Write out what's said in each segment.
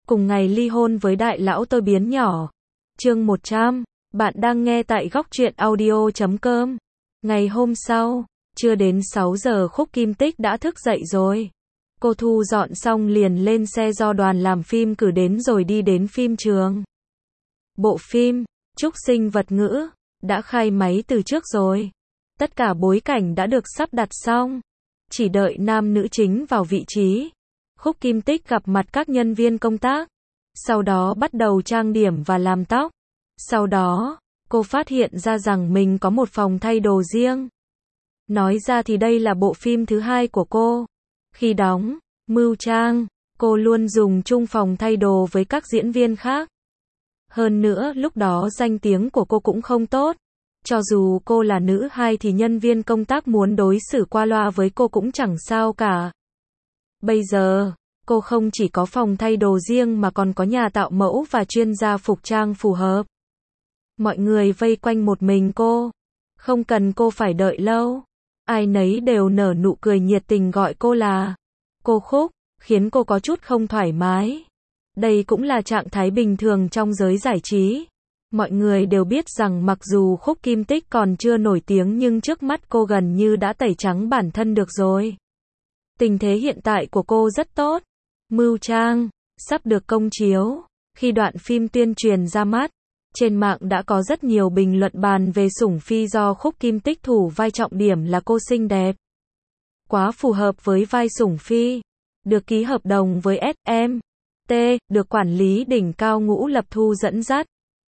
cùng ngày ly hôn với đại lão tôi biến nhỏ. Chương 100, bạn đang nghe tại góc truyện audio.com. Ngày hôm sau, chưa đến 6 giờ Khúc Kim Tích đã thức dậy rồi. Cô thu dọn xong liền lên xe do đoàn làm phim cử đến rồi đi đến phim trường. Bộ phim, Trúc Sinh Vật Ngữ, đã khai máy từ trước rồi. Tất cả bối cảnh đã được sắp đặt xong. Chỉ đợi nam nữ chính vào vị trí. Khúc Kim Tích gặp mặt các nhân viên công tác. Sau đó bắt đầu trang điểm và làm tóc. Sau đó, cô phát hiện ra rằng mình có một phòng thay đồ riêng. Nói ra thì đây là bộ phim thứ 2 của cô. Khi đóng Mưu Trang, cô luôn dùng chung phòng thay đồ với các diễn viên khác. Hơn nữa lúc đó danh tiếng của cô cũng không tốt. Cho dù cô là nữ 2 thì nhân viên công tác muốn đối xử qua loa với cô cũng chẳng sao cả. Bây giờ, cô không chỉ có phòng thay đồ riêng mà còn có nhà tạo mẫu và chuyên gia phục trang phù hợp. Mọi người vây quanh một mình cô. Không cần cô phải đợi lâu. Ai nấy đều nở nụ cười nhiệt tình gọi cô là cô Khúc, khiến cô có chút không thoải mái. Đây cũng là trạng thái bình thường trong giới giải trí. Mọi người đều biết rằng mặc dù Khúc Kim Tích còn chưa nổi tiếng nhưng trước mắt cô gần như đã tẩy trắng bản thân được rồi. Tình thế hiện tại của cô rất tốt. Mưu Trang sắp được công chiếu. Khi đoạn phim tuyên truyền ra mắt, trên mạng đã có rất nhiều bình luận bàn về Sủng Phi do Khúc Kim Tích thủ vai trọng điểm là cô xinh đẹp. Quá phù hợp với vai Sủng Phi. Được ký hợp đồng với SMT, được quản lý đỉnh cao Ngũ Lập Thu dẫn dắt.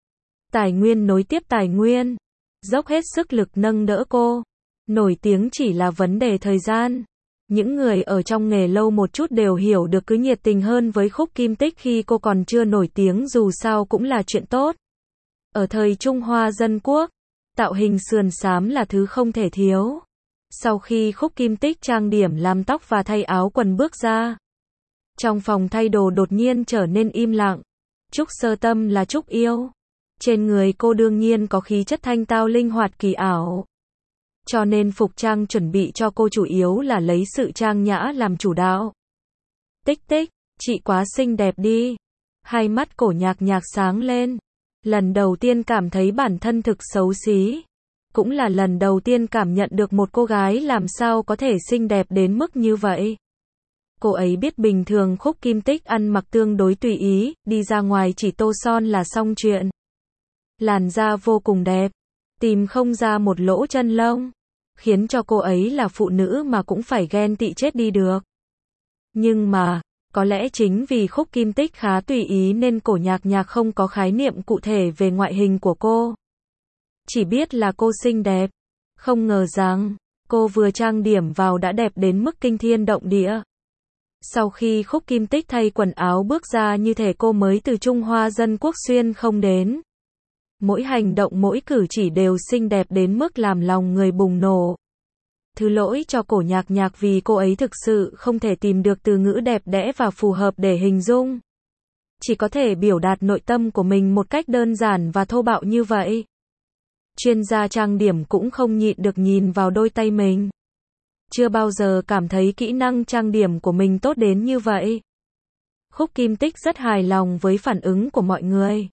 Tài nguyên nối tiếp tài nguyên. Dốc hết sức lực nâng đỡ cô. Nổi tiếng chỉ là vấn đề thời gian. Những người ở trong nghề lâu một chút đều hiểu được cứ nhiệt tình hơn với Khúc Kim Tích khi cô còn chưa nổi tiếng dù sao cũng là chuyện tốt. Ở thời Trung Hoa Dân Quốc, tạo hình sườn xám là thứ không thể thiếu. Sau khi Khúc Kim Tích trang điểm làm tóc và thay áo quần bước ra, trong phòng thay đồ đột nhiên trở nên im lặng. Trúc Sơ Tâm là Trúc Yêu. Trên người cô đương nhiên có khí chất thanh tao linh hoạt kỳ ảo. Cho nên phục trang chuẩn bị cho cô chủ yếu là lấy sự trang nhã làm chủ đạo. Tích Tích, chị quá xinh đẹp đi. Hai mắt Cổ Nhạc Nhạc sáng lên. Lần đầu tiên cảm thấy bản thân thực xấu xí. Cũng là lần đầu tiên cảm nhận được một cô gái làm sao có thể xinh đẹp đến mức như vậy. Cô ấy biết bình thường Khúc Kim Tích ăn mặc tương đối tùy ý, đi ra ngoài chỉ tô son là xong chuyện. Làn da vô cùng đẹp, tìm không ra một lỗ chân lông, khiến cho cô ấy là phụ nữ mà cũng phải ghen tị chết đi được. Nhưng mà, có lẽ chính vì Khúc Kim Tích khá tùy ý nên Cổ Nhạc Nhạc không có khái niệm cụ thể về ngoại hình của cô. Chỉ biết là cô xinh đẹp. Không ngờ rằng, cô vừa trang điểm vào đã đẹp đến mức kinh thiên động địa. Sau khi Khúc Kim Tích thay quần áo bước ra như thể cô mới từ Trung Hoa Dân Quốc xuyên không đến. Mỗi hành động mỗi cử chỉ đều xinh đẹp đến mức làm lòng người bùng nổ. Thứ lỗi cho Cổ Nhạc Nhạc vì cô ấy thực sự không thể tìm được từ ngữ đẹp đẽ và phù hợp để hình dung. Chỉ có thể biểu đạt nội tâm của mình một cách đơn giản và thô bạo như vậy. Chuyên gia trang điểm cũng không nhịn được nhìn vào đôi tay mình. Chưa bao giờ cảm thấy kỹ năng trang điểm của mình tốt đến như vậy. Khúc Kim Tích rất hài lòng với phản ứng của mọi người.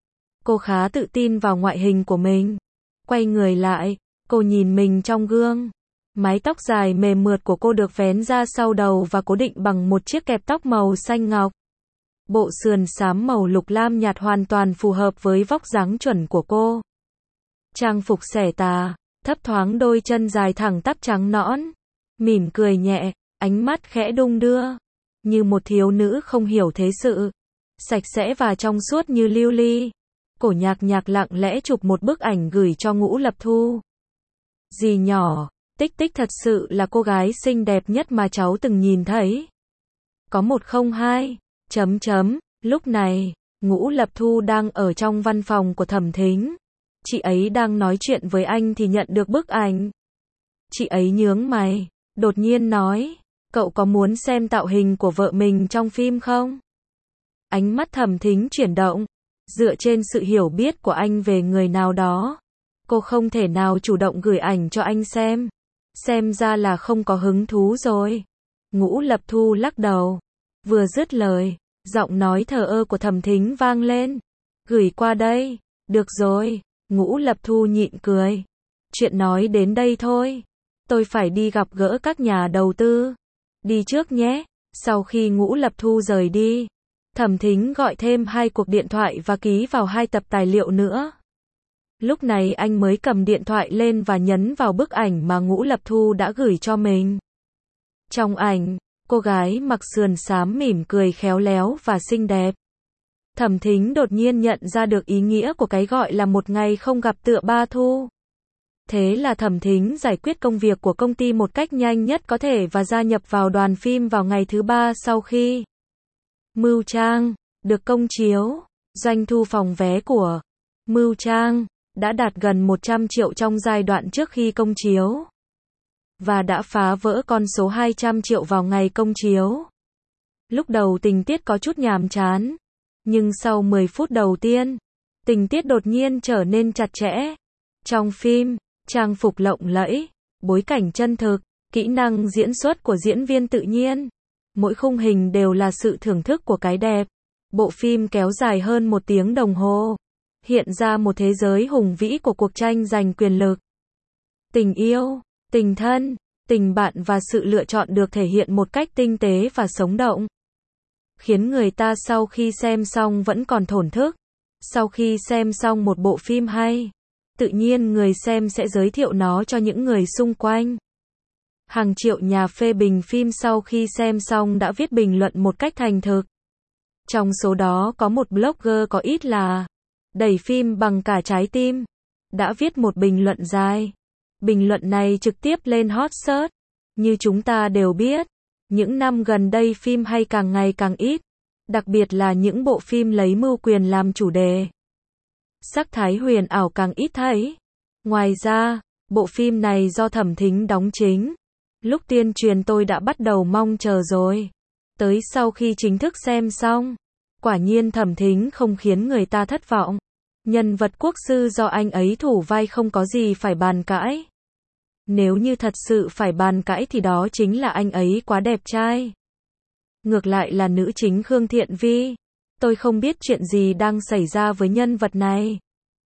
Cô khá tự tin vào ngoại hình của mình. Quay người lại, cô nhìn mình trong gương. Mái tóc dài mềm mượt của cô được vén ra sau đầu và cố định bằng một chiếc kẹp tóc màu xanh ngọc. Bộ sườn xám màu lục lam nhạt hoàn toàn phù hợp với vóc dáng chuẩn của cô. Trang phục xẻ tà, thấp thoáng đôi chân dài thẳng tắp trắng nõn. Mỉm cười nhẹ, ánh mắt khẽ đung đưa. Như một thiếu nữ không hiểu thế sự. Sạch sẽ và trong suốt như lưu ly. Cổ Nhạc Nhạc lặng lẽ chụp một bức ảnh gửi cho Ngũ Lập Thu. Dì nhỏ, Tích Tích thật sự là cô gái xinh đẹp nhất mà cháu từng nhìn thấy. Có 102. Lúc này, Ngũ Lập Thu đang ở trong văn phòng của Thẩm Thính. Chị ấy đang nói chuyện với anh thì nhận được bức ảnh. Chị ấy nhướng mày, đột nhiên nói, cậu có muốn xem tạo hình của vợ mình trong phim không? Ánh mắt Thẩm Thính chuyển động. Dựa trên sự hiểu biết của anh về người nào đó, cô không thể nào chủ động gửi ảnh cho anh xem. Xem ra là không có hứng thú rồi. Ngũ Lập Thu lắc đầu. Vừa dứt lời, Giọng nói thờ ơ của Thẩm Thính vang lên. Gửi qua đây. Được rồi. Ngũ Lập Thu nhịn cười. Chuyện nói đến đây thôi. Tôi phải đi gặp gỡ các nhà đầu tư. Đi trước nhé. Sau khi Ngũ Lập Thu rời đi, Thẩm Thính gọi thêm 2 cuộc điện thoại và ký vào 2 tập tài liệu nữa. Lúc này anh mới cầm điện thoại lên và nhấn vào bức ảnh mà Ngũ Lập Thu đã gửi cho mình. Trong ảnh, cô gái mặc sườn xám mỉm cười khéo léo và xinh đẹp. Thẩm Thính đột nhiên nhận ra được ý nghĩa của cái gọi là một ngày không gặp tựa ba thu. Thế là Thẩm Thính giải quyết công việc của công ty một cách nhanh nhất có thể và gia nhập vào đoàn phim vào ngày thứ 3 sau khi Mưu Trang được công chiếu. Doanh thu phòng vé của Mưu Trang đã đạt gần 100 triệu trong giai đoạn trước khi công chiếu và đã phá vỡ con số 200 triệu vào ngày công chiếu. Lúc đầu tình tiết có chút nhàm chán, nhưng sau 10 phút đầu tiên, tình tiết đột nhiên trở nên chặt chẽ. Trong phim, trang phục lộng lẫy, bối cảnh chân thực, kỹ năng diễn xuất của diễn viên tự nhiên, mỗi khung hình đều là sự thưởng thức của cái đẹp. Bộ phim kéo dài hơn 1 tiếng đồng hồ, hiện ra một thế giới hùng vĩ của cuộc tranh giành quyền lực. Tình yêu, tình thân, tình bạn và sự lựa chọn được thể hiện một cách tinh tế và sống động, khiến người ta sau khi xem xong vẫn còn thổn thức. Sau khi xem xong một bộ phim hay, tự nhiên người xem sẽ giới thiệu nó cho những người xung quanh. Hàng triệu nhà phê bình phim sau khi xem xong đã viết bình luận một cách thành thực. Trong số đó có một blogger có ít là đẩy phim bằng cả trái tim, đã viết một bình luận dài. Bình luận này trực tiếp lên hot search. Như chúng ta đều biết, những năm gần đây phim hay càng ngày càng ít, đặc biệt là những bộ phim lấy mưu quyền làm chủ đề. Sắc thái huyền ảo càng ít thấy. Ngoài ra, bộ phim này do Thẩm Thính đóng chính. Lúc tuyên truyền tôi đã bắt đầu mong chờ rồi. Tới sau khi chính thức xem xong, quả nhiên Thẩm Thính không khiến người ta thất vọng. Nhân vật quốc sư do anh ấy thủ vai không có gì phải bàn cãi. Nếu như thật sự phải bàn cãi thì đó chính là anh ấy quá đẹp trai. Ngược lại là nữ chính Khương Thiện Vi. Tôi không biết chuyện gì đang xảy ra với nhân vật này.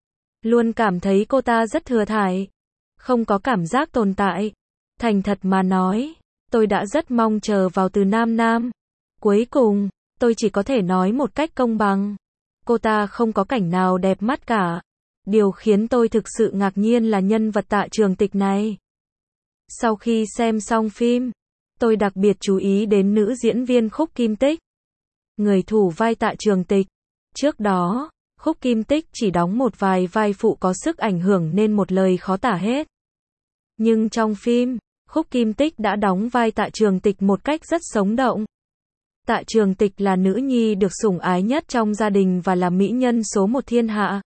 Luôn cảm thấy cô ta rất thừa thãi, không có cảm giác tồn tại. Thành thật mà nói, tôi đã rất mong chờ vào Từ Nam Nam. Cuối cùng, tôi chỉ có thể nói một cách công bằng. Cô ta không có cảnh nào đẹp mắt cả. Điều khiến tôi thực sự ngạc nhiên là nhân vật Tạ Trường Tịch này. Sau khi xem xong phim, tôi đặc biệt chú ý đến nữ diễn viên Khúc Kim Tích, người thủ vai Tạ Trường Tịch. Trước đó, Khúc Kim Tích chỉ đóng một vài vai phụ có sức ảnh hưởng nên một lời khó tả hết. Nhưng trong phim, Khúc Kim Tích đã đóng vai Tạ Trường Tịch một cách rất sống động. Tạ Trường Tịch là nữ nhi được sủng ái nhất trong gia đình và là mỹ nhân số 1 thiên hạ.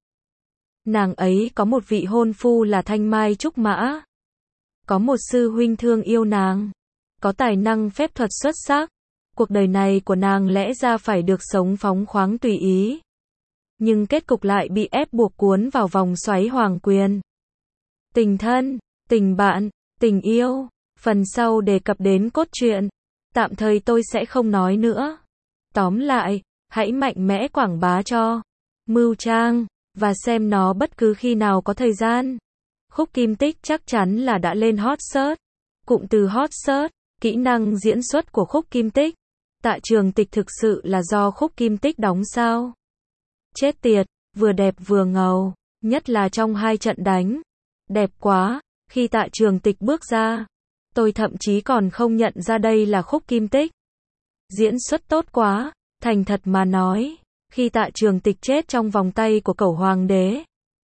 Nàng ấy có một vị hôn phu là Thanh Mai Trúc Mã. Có một sư huynh thương yêu nàng. Có tài năng phép thuật xuất sắc. Cuộc đời này của nàng lẽ ra phải được sống phóng khoáng tùy ý. Nhưng kết cục lại bị ép buộc cuốn vào vòng xoáy hoàng quyền. Tình thân, tình bạn, tình yêu. Phần sau đề cập đến cốt truyện. Tạm thời tôi sẽ không nói nữa. Tóm lại, hãy mạnh mẽ quảng bá cho Mưu Trang và xem nó bất cứ khi nào có thời gian. Khúc Kim Tích chắc chắn là đã lên hot search. Cụm từ hot search, kỹ năng diễn xuất của Khúc Kim Tích. Tạ Trường Tịch thực sự là do Khúc Kim Tích đóng sao? Chết tiệt, vừa đẹp vừa ngầu, nhất là trong 2 trận đánh. Đẹp quá, khi Tạ Trường Tịch bước ra, tôi thậm chí còn không nhận ra đây là Khúc Kim Tích. Diễn xuất tốt quá, thành thật mà nói, khi Tạ Trường Tịch chết trong vòng tay của cẩu hoàng đế,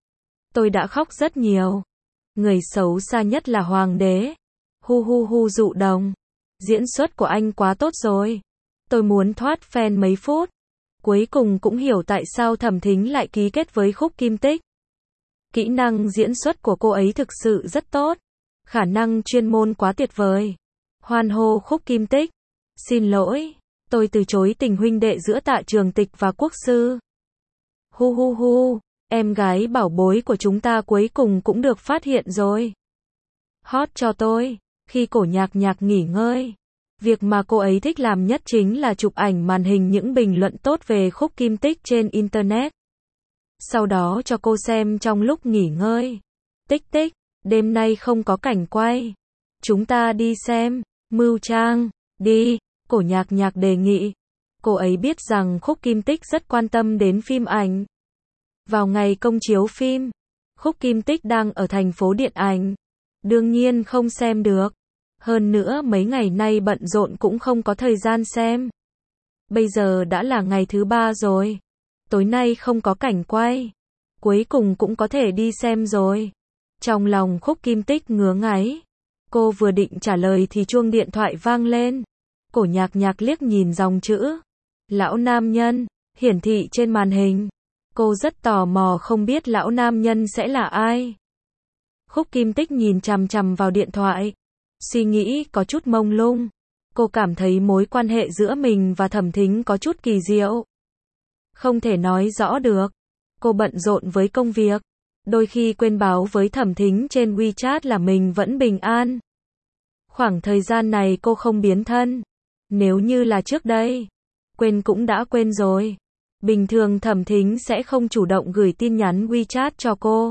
tôi đã khóc rất nhiều. Người xấu xa nhất là hoàng đế. Hu hu hu dụ đồng. Diễn xuất của anh quá tốt rồi. Tôi muốn thoát fan mấy phút. Cuối cùng cũng hiểu tại sao Thẩm Thính lại ký kết với Khúc Kim Tích. Kỹ năng diễn xuất của cô ấy thực sự rất tốt. Khả năng chuyên môn quá tuyệt vời. Hoan hô Khúc Kim Tích. Xin lỗi, tôi từ chối tình huynh đệ giữa Tạ Trường Tịch và quốc sư. Hu hu hu, em gái bảo bối của chúng ta cuối cùng cũng được phát hiện rồi. Hot cho tôi, khi cổ nhạc nhạc nghỉ ngơi. Việc mà cô ấy thích làm nhất chính là chụp ảnh màn hình những bình luận tốt về Khúc Kim Tích trên Internet. Sau đó cho cô xem trong lúc nghỉ ngơi. Tích tích, đêm nay không có cảnh quay. Chúng ta đi xem. Mưu Trang, đi, Cổ Nhạc Nhạc đề nghị. Cô ấy biết rằng Khúc Kim Tích rất quan tâm đến phim ảnh. Vào ngày công chiếu phim, Khúc Kim Tích đang ở thành phố điện ảnh. Đương nhiên không xem được. Hơn nữa mấy ngày nay bận rộn cũng không có thời gian xem. Bây giờ đã là ngày thứ 3 rồi. Tối nay không có cảnh quay. Cuối cùng cũng có thể đi xem rồi. Trong lòng Khúc Kim Tích ngứa ngáy. Cô vừa định trả lời thì chuông điện thoại vang lên. Cổ Nhạc Nhạc liếc nhìn dòng chữ lão nam nhân hiển thị trên màn hình. Cô rất tò mò không biết lão nam nhân sẽ là ai. Khúc Kim Tích nhìn chằm chằm vào điện thoại. Suy nghĩ có chút mông lung. Cô cảm thấy mối quan hệ giữa mình và Thẩm Thính có chút kỳ diệu. Không thể nói rõ được. Cô bận rộn với công việc. Đôi khi quên báo với Thẩm Thính trên WeChat là mình vẫn bình an. Khoảng thời gian này cô không biến thân. Nếu như là trước đây, quên cũng đã quên rồi. Bình thường Thẩm Thính sẽ không chủ động gửi tin nhắn WeChat cho cô.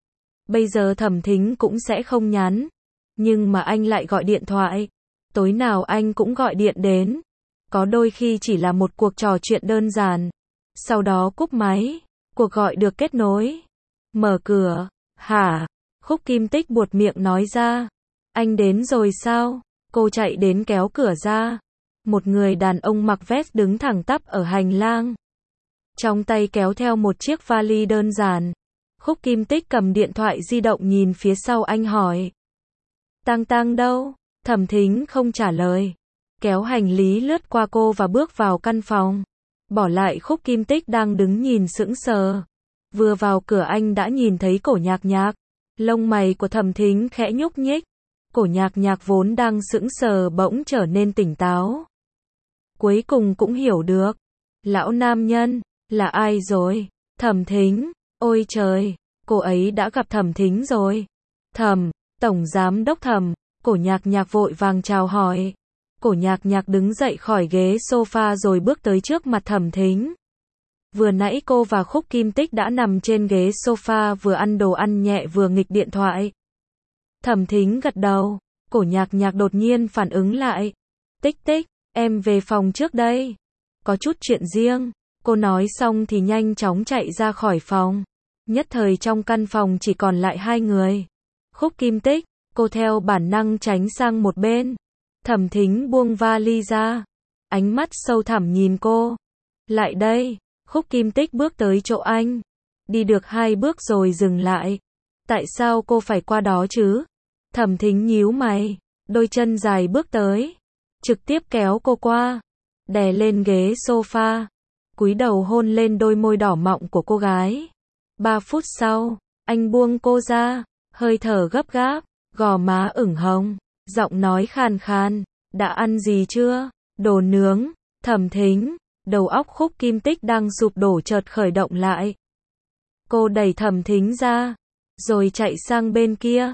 Bây giờ Thẩm Thính cũng sẽ không nhắn. Nhưng mà anh lại gọi điện thoại. Tối nào anh cũng gọi điện đến. Có đôi khi chỉ là một cuộc trò chuyện đơn giản. Sau đó cúp máy. Cuộc gọi được kết nối. Mở cửa. Hả? Khúc Kim Tích buột miệng nói ra. Anh đến rồi sao? Cô chạy đến kéo cửa ra. Một người đàn ông mặc vest đứng thẳng tắp ở hành lang. Trong tay kéo theo một chiếc vali đơn giản. Khúc Kim Tích cầm điện thoại di động nhìn phía sau anh hỏi. Tang Tang đâu? Thẩm Thính không trả lời. Kéo hành lý lướt qua cô và bước vào căn phòng. Bỏ lại Khúc Kim Tích đang đứng nhìn sững sờ. Vừa vào cửa anh đã nhìn thấy Cổ Nhạc Nhạc. Lông mày của Thẩm Thính khẽ nhúc nhích. Cổ Nhạc Nhạc vốn đang sững sờ bỗng trở nên tỉnh táo. Cuối cùng cũng hiểu được. Lão nam nhân, là ai rồi? Thẩm Thính, ôi trời, cô ấy đã gặp Thẩm Thính rồi. Thẩm, Tổng Giám Đốc Thẩm, Cổ Nhạc Nhạc vội vàng chào hỏi. Cổ Nhạc Nhạc đứng dậy khỏi ghế sofa rồi bước tới trước mặt Thẩm Thính. Vừa nãy cô và Khúc Kim Tích đã nằm trên ghế sofa vừa ăn đồ ăn nhẹ vừa nghịch điện thoại. Thẩm Thính gật đầu. Cổ Nhạc Nhạc đột nhiên phản ứng lại. Tích tích, em về phòng trước đây. Có chút chuyện riêng. Cô nói xong thì nhanh chóng chạy ra khỏi phòng. Nhất thời trong căn phòng chỉ còn lại hai người. Khúc Kim Tích, cô theo bản năng tránh sang một bên. Thẩm Thính buông vali ra. Ánh mắt sâu thẳm nhìn cô. Lại đây. Khúc Kim Tích bước tới chỗ anh. Đi được 2 bước rồi dừng lại. Tại sao cô phải qua đó chứ? Thẩm Thính nhíu mày. Đôi chân dài bước tới. Trực tiếp kéo cô qua. Đè lên ghế sofa. Cúi đầu hôn lên đôi môi đỏ mọng của cô gái. 3 phút sau, anh buông cô ra. Hơi thở gấp gáp. Gò má ửng hồng. Giọng nói khàn khàn. Đã ăn gì chưa? Đồ nướng. Thẩm Thính. Đầu óc Khúc Kim Tích đang sụp đổ chợt khởi động lại. Cô đẩy Thẩm Thính ra. Rồi chạy sang bên kia.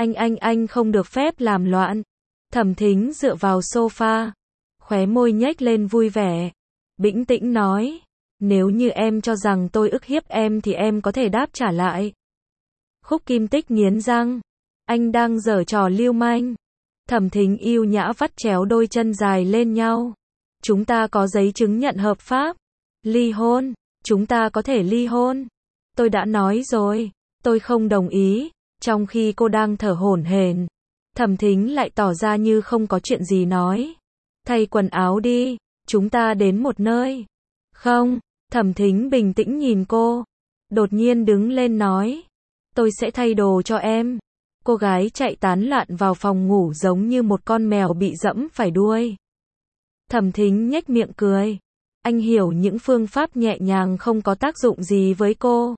Anh không được phép làm loạn. Thẩm Thính dựa vào sofa. Khóe môi nhếch lên vui vẻ. Bĩnh tĩnh nói. Nếu như em cho rằng tôi ức hiếp em thì em có thể đáp trả lại. Khúc Kim Tích nghiến răng. Anh đang giở trò lưu manh. Thẩm Thính yêu nhã vắt chéo đôi chân dài lên nhau. Chúng ta có giấy chứng nhận hợp pháp. Ly hôn. Chúng ta có thể ly hôn. Tôi đã nói rồi. Tôi không đồng ý. Trong khi cô đang thở hổn hển, Thẩm Thính lại tỏ ra như không có chuyện gì nói. Thay quần áo đi. Chúng ta đến một nơi. Không. Thẩm Thính bình tĩnh nhìn cô. Đột nhiên đứng lên nói. Tôi sẽ thay đồ cho em. Cô gái chạy tán loạn vào phòng ngủ giống như một con mèo bị dẫm phải đuôi. Thẩm Thính nhếch miệng cười. Anh hiểu những phương pháp nhẹ nhàng không có tác dụng gì với cô.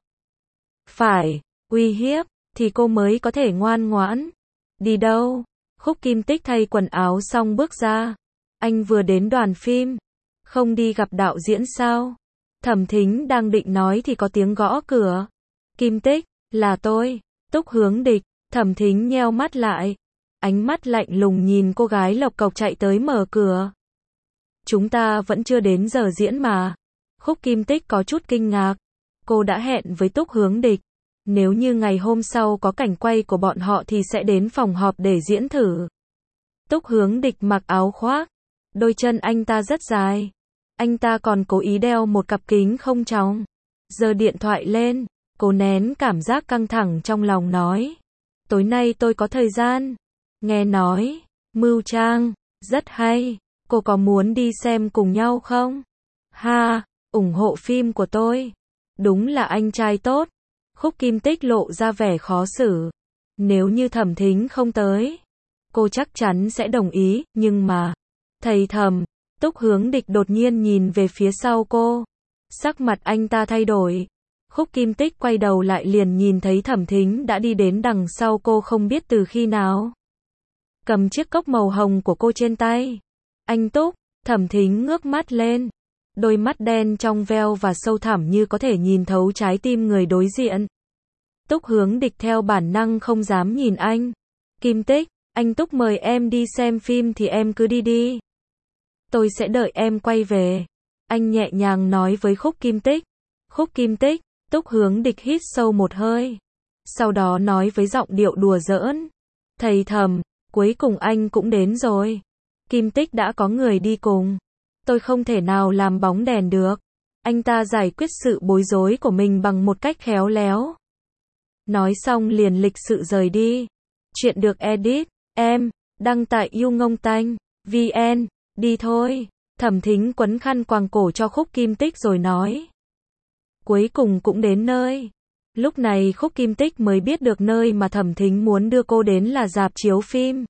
Phải, uy hiếp, thì cô mới có thể ngoan ngoãn. Đi đâu? Khúc Kim Tích thay quần áo xong bước ra. Anh vừa đến đoàn phim. Không đi gặp đạo diễn sao? Thẩm Thính đang định nói thì có tiếng gõ cửa. Kim Tích, là tôi. Túc Hướng Địch. Thẩm Thính nheo mắt lại. ánh mắt lạnh lùng nhìn cô gái lộc cộc chạy tới mở cửa. Chúng ta vẫn chưa đến giờ diễn mà. Khúc Kim Tích có chút kinh ngạc. Cô đã hẹn với Túc Hướng Địch. Nếu như ngày hôm sau có cảnh quay của bọn họ thì sẽ đến phòng họp để diễn thử. Túc Hướng Địch mặc áo khoác. Đôi chân anh ta rất dài. Anh ta còn cố ý đeo một cặp kính không tròng. Giơ điện thoại lên. Cô nén cảm giác căng thẳng trong lòng nói. Tối nay tôi có thời gian. Nghe nói, Mưu Trang, rất hay. Cô có muốn đi xem cùng nhau không? Ha, ủng hộ phim của tôi. Đúng là anh trai tốt. Khúc Kim Tích lộ ra vẻ khó xử. Nếu như Thẩm Thính không tới, cô chắc chắn sẽ đồng ý, nhưng mà... Thầy Thẩm, Túc Hướng Địch đột nhiên nhìn về phía sau cô. Sắc mặt anh ta thay đổi. Khúc Kim Tích quay đầu lại liền nhìn thấy Thẩm Thính đã đi đến đằng sau cô không biết từ khi nào. Cầm chiếc cốc màu hồng của cô trên tay. Anh Túc, Thẩm Thính ngước mắt lên. Đôi mắt đen trong veo và sâu thẳm như có thể nhìn thấu trái tim người đối diện. Túc Hướng Địch theo bản năng không dám nhìn anh. Kim Tích, anh Túc mời em đi xem phim thì em cứ đi đi. Tôi sẽ đợi em quay về. Anh nhẹ nhàng nói với Khúc Kim Tích. Khúc Kim Tích, Túc Hướng Địch hít sâu một hơi. Sau đó nói với giọng điệu đùa giỡn. Thầy Thẩm, cuối cùng anh cũng đến rồi. Kim Tích đã có người đi cùng. Tôi không thể nào làm bóng đèn được. Anh ta giải quyết sự bối rối của mình bằng một cách khéo léo. Nói xong liền lịch sự rời đi. Chuyện được edit, em, đăng tại YouNgongTanh.vn, đi thôi. Thẩm Thính quấn khăn quàng cổ cho Khúc Kim Tích rồi nói. Cuối cùng cũng đến nơi. Lúc này Khúc Kim Tích mới biết được nơi mà Thẩm Thính muốn đưa cô đến là rạp chiếu phim.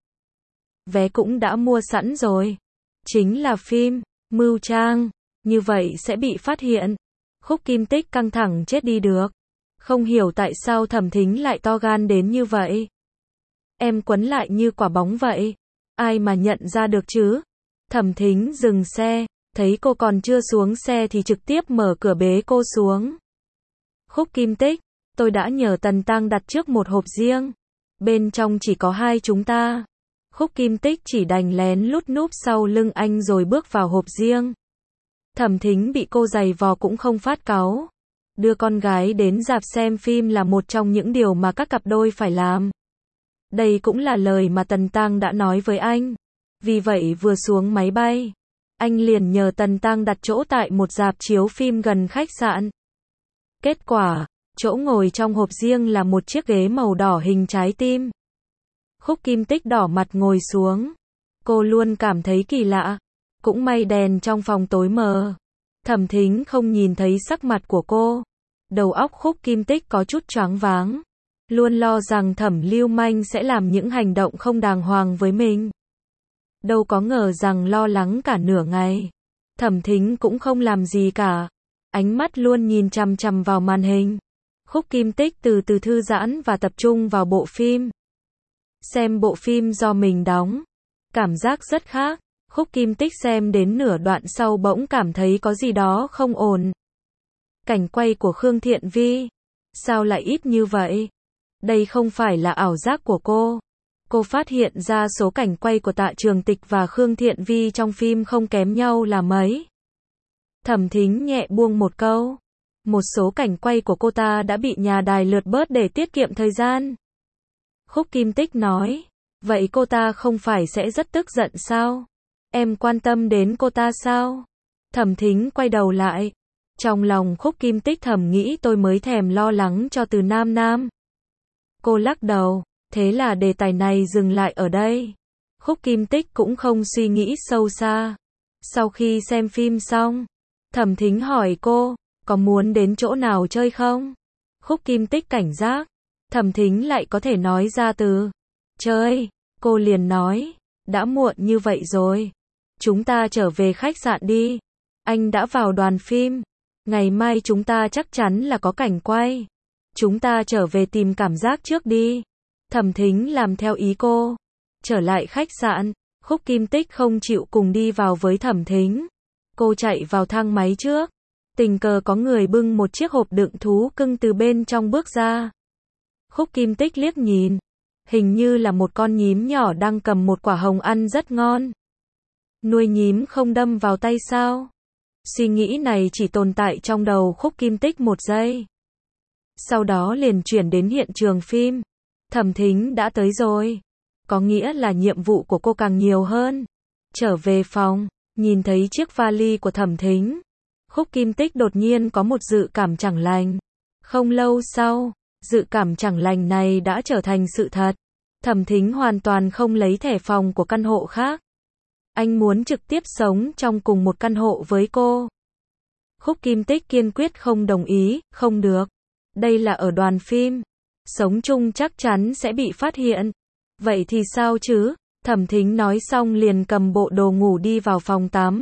Vé cũng đã mua sẵn rồi. Chính là phim Mưu Trang. Như vậy sẽ bị phát hiện. Khúc Kim Tích căng thẳng chết đi được. Không hiểu tại sao Thẩm Thính lại to gan đến như vậy. Em quấn lại như quả bóng vậy. Ai mà nhận ra được chứ? Thẩm Thính dừng xe. Thấy cô còn chưa xuống xe thì trực tiếp mở cửa bế cô xuống. Khúc Kim Tích, tôi đã nhờ Tần Tăng đặt trước một hộp riêng. Bên trong chỉ có hai chúng ta. Khúc Kim Tích chỉ đành lén lút núp sau lưng anh rồi bước vào hộp riêng. Thẩm Thính bị cô giày vò cũng không phát cáu. Đưa con gái đến rạp xem phim là một trong những điều mà các cặp đôi phải làm. Đây cũng là lời mà Tần Tăng đã nói với anh. Vì vậy vừa xuống máy bay, anh liền nhờ Tần Tăng đặt chỗ tại một rạp chiếu phim gần khách sạn. Kết quả, chỗ ngồi trong hộp riêng là một chiếc ghế màu đỏ hình trái tim. Khúc Kim Tích đỏ mặt ngồi xuống. Cô luôn cảm thấy kỳ lạ. Cũng may đèn trong phòng tối mờ. Thẩm Thính không nhìn thấy sắc mặt của cô. Đầu óc Khúc Kim Tích có chút choáng váng. Luôn lo rằng Thẩm Lưu Manh sẽ làm những hành động không đàng hoàng với mình. Đâu có ngờ rằng lo lắng cả nửa ngày. Thẩm Thính cũng không làm gì cả. Ánh mắt luôn nhìn chằm chằm vào màn hình. Khúc Kim Tích từ từ thư giãn và tập trung vào bộ phim. Xem bộ phim do mình đóng. Cảm giác rất khác. Khúc Kim Tích xem đến nửa đoạn sau bỗng cảm thấy có gì đó không ổn. Cảnh quay của Khương Thiện Vi. Sao lại ít như vậy? Đây không phải là ảo giác của cô. Cô phát hiện ra số cảnh quay của Tạ Trường Tịch và Khương Thiện Vi trong phim không kém nhau là mấy. Thẩm Thính nhẹ buông một câu. Một số cảnh quay của cô ta đã bị nhà đài lượt bớt để tiết kiệm thời gian. Khúc Kim Tích nói. Vậy cô ta không phải sẽ rất tức giận sao? Em quan tâm đến cô ta sao? Thẩm Thính quay đầu lại. Trong lòng Khúc Kim Tích thầm nghĩ tôi mới thèm lo lắng cho Từ Nam Nam. Cô lắc đầu. Thế là đề tài này dừng lại ở đây. Khúc Kim Tích cũng không suy nghĩ sâu xa. Sau khi xem phim xong, Thẩm Thính hỏi cô, có muốn đến chỗ nào chơi không? Khúc Kim Tích cảnh giác. Thẩm Thính lại có thể nói ra từ chơi. Cô liền nói, đã muộn như vậy rồi. Chúng ta trở về khách sạn đi. Anh đã vào đoàn phim. Ngày mai chúng ta chắc chắn là có cảnh quay. Chúng ta trở về tìm cảm giác trước đi. Thẩm Thính làm theo ý cô. Trở lại khách sạn, Khúc Kim Tích không chịu cùng đi vào với Thẩm Thính. Cô chạy vào thang máy trước. Tình cờ có người bưng một chiếc hộp đựng thú cưng từ bên trong bước ra. Khúc Kim Tích liếc nhìn. Hình như là một con nhím nhỏ đang cầm một quả hồng ăn rất ngon. Nuôi nhím không đâm vào tay sao? Suy nghĩ này chỉ tồn tại trong đầu Khúc Kim Tích một giây. Sau đó liền chuyển đến hiện trường phim. Thẩm Thính đã tới rồi. Có nghĩa là nhiệm vụ của cô càng nhiều hơn. Trở về phòng, nhìn thấy chiếc vali của Thẩm Thính. Khúc Kim Tích đột nhiên có một dự cảm chẳng lành. Không lâu sau, dự cảm chẳng lành này đã trở thành sự thật. Thẩm Thính hoàn toàn không lấy thẻ phòng của căn hộ khác. Anh muốn trực tiếp sống trong cùng một căn hộ với cô. Khúc Kim Tích kiên quyết không đồng ý, không được. Đây là ở đoàn phim. Sống chung chắc chắn sẽ bị phát hiện. Vậy thì sao chứ? Thẩm Thính nói xong liền cầm bộ đồ ngủ đi vào phòng tắm.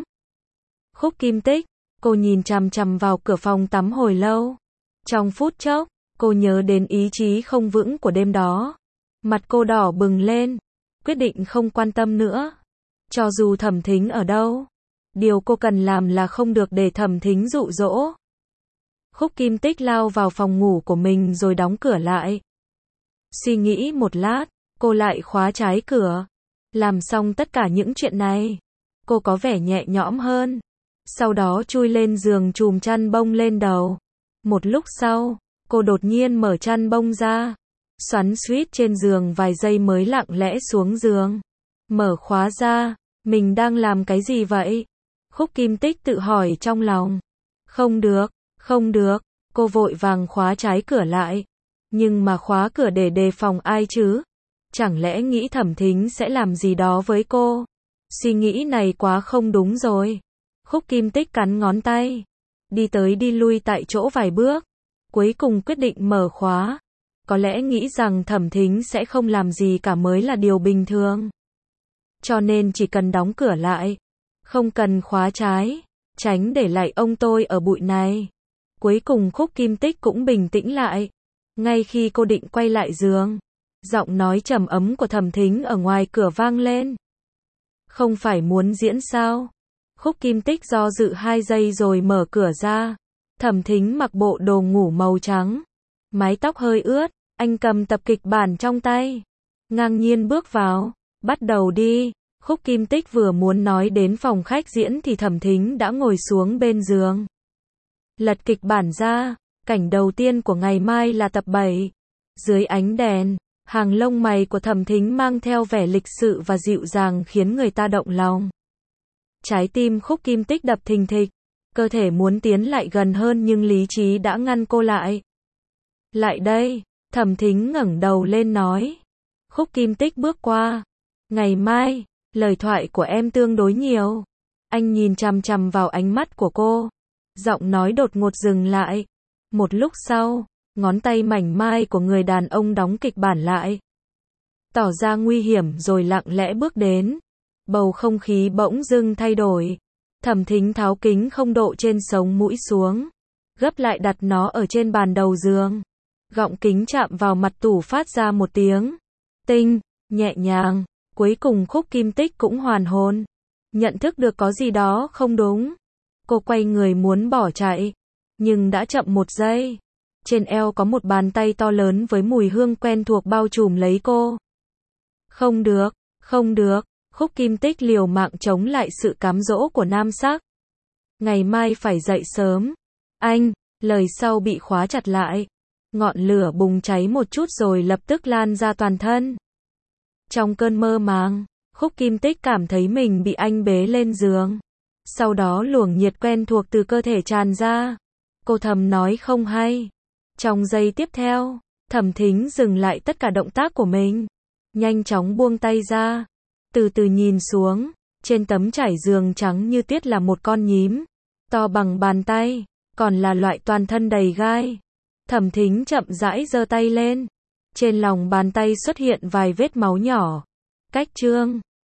Khúc Kim Tích, cô nhìn chằm chằm vào cửa phòng tắm hồi lâu. Trong phút chốc, cô nhớ đến ý chí không vững của đêm đó. Mặt cô đỏ bừng lên, quyết định không quan tâm nữa. Cho dù Thẩm Thính ở đâu, điều cô cần làm là không được để Thẩm Thính dụ dỗ. Khúc Kim Tích lao vào phòng ngủ của mình rồi đóng cửa lại. Suy nghĩ một lát, cô lại khóa trái cửa. Làm xong tất cả những chuyện này, cô có vẻ nhẹ nhõm hơn. Sau đó chui lên giường chùm chăn bông lên đầu. Một lúc sau, cô đột nhiên mở chăn bông ra. Xoắn xuýt trên giường vài giây mới lặng lẽ xuống giường. Mở khóa ra, mình đang làm cái gì vậy? Khúc Kim Tích tự hỏi trong lòng. Không được, không được, cô vội vàng khóa trái cửa lại. Nhưng mà khóa cửa để đề phòng ai chứ? Chẳng lẽ nghĩ Thẩm Thính sẽ làm gì đó với cô? Suy nghĩ này quá không đúng rồi. Khúc Kim Tích cắn ngón tay. Đi tới đi lui tại chỗ vài bước. Cuối cùng quyết định mở khóa. Có lẽ nghĩ rằng Thẩm Thính sẽ không làm gì cả mới là điều bình thường. Cho nên chỉ cần đóng cửa lại. Không cần khóa trái. Tránh để lại ông tôi ở bụi này. Cuối cùng Khúc Kim Tích cũng bình tĩnh lại. Ngay khi cô định quay lại giường, giọng nói trầm ấm của Thẩm Thính ở ngoài cửa vang lên. Không phải muốn diễn sao? Khúc Kim Tích do dự 2 giây rồi mở cửa ra. Thẩm Thính mặc bộ đồ ngủ màu trắng. Mái tóc hơi ướt, anh cầm tập kịch bản trong tay. Ngang nhiên bước vào. Bắt đầu đi. Khúc Kim Tích vừa muốn nói đến phòng khách diễn thì Thẩm Thính đã ngồi xuống bên giường. Lật kịch bản ra. Cảnh đầu tiên của ngày mai là tập 7. Dưới ánh đèn, hàng lông mày của Thẩm Thính mang theo vẻ lịch sự và dịu dàng khiến người ta động lòng. Trái tim Khúc Kim Tích đập thình thịch, cơ thể muốn tiến lại gần hơn nhưng lý trí đã ngăn cô lại. Lại đây, Thẩm Thính ngẩng đầu lên nói. Khúc Kim Tích bước qua. Ngày mai, lời thoại của em tương đối nhiều. Anh nhìn chằm chằm vào ánh mắt của cô. Giọng nói đột ngột dừng lại. Một lúc sau, ngón tay mảnh mai của người đàn ông đóng kịch bản lại. Tỏ ra nguy hiểm rồi lặng lẽ bước đến. Bầu không khí bỗng dưng thay đổi. Thẩm Thính tháo kính không độ trên sống mũi xuống. Gấp lại đặt nó ở trên bàn đầu giường. Gọng kính chạm vào mặt tủ phát ra một tiếng. Tinh, nhẹ nhàng. Cuối cùng Khúc Kim Tích cũng hoàn hồn. Nhận thức được có gì đó không đúng. Cô quay người muốn bỏ chạy. Nhưng đã chậm 1 giây. Trên eo có một bàn tay to lớn với mùi hương quen thuộc bao trùm lấy cô. Không được, không được. Khúc Kim Tích liều mạng chống lại sự cám dỗ của nam sắc. Ngày mai phải dậy sớm. Anh, lời sau bị khóa chặt lại. Ngọn lửa bùng cháy một chút rồi lập tức lan ra toàn thân. Trong cơn mơ màng, Khúc Kim Tích cảm thấy mình bị anh bế lên giường. Sau đó luồng nhiệt quen thuộc từ cơ thể tràn ra. Cô thầm nói không hay. Trong giây tiếp theo, Thẩm Thính dừng lại tất cả động tác của mình. Nhanh chóng buông tay ra. Từ từ nhìn xuống. Trên tấm trải giường trắng như tuyết là một con nhím. To bằng bàn tay. Còn là loại toàn thân đầy gai. Thẩm Thính chậm rãi giơ tay lên. Trên lòng bàn tay xuất hiện vài vết máu nhỏ. Cách chương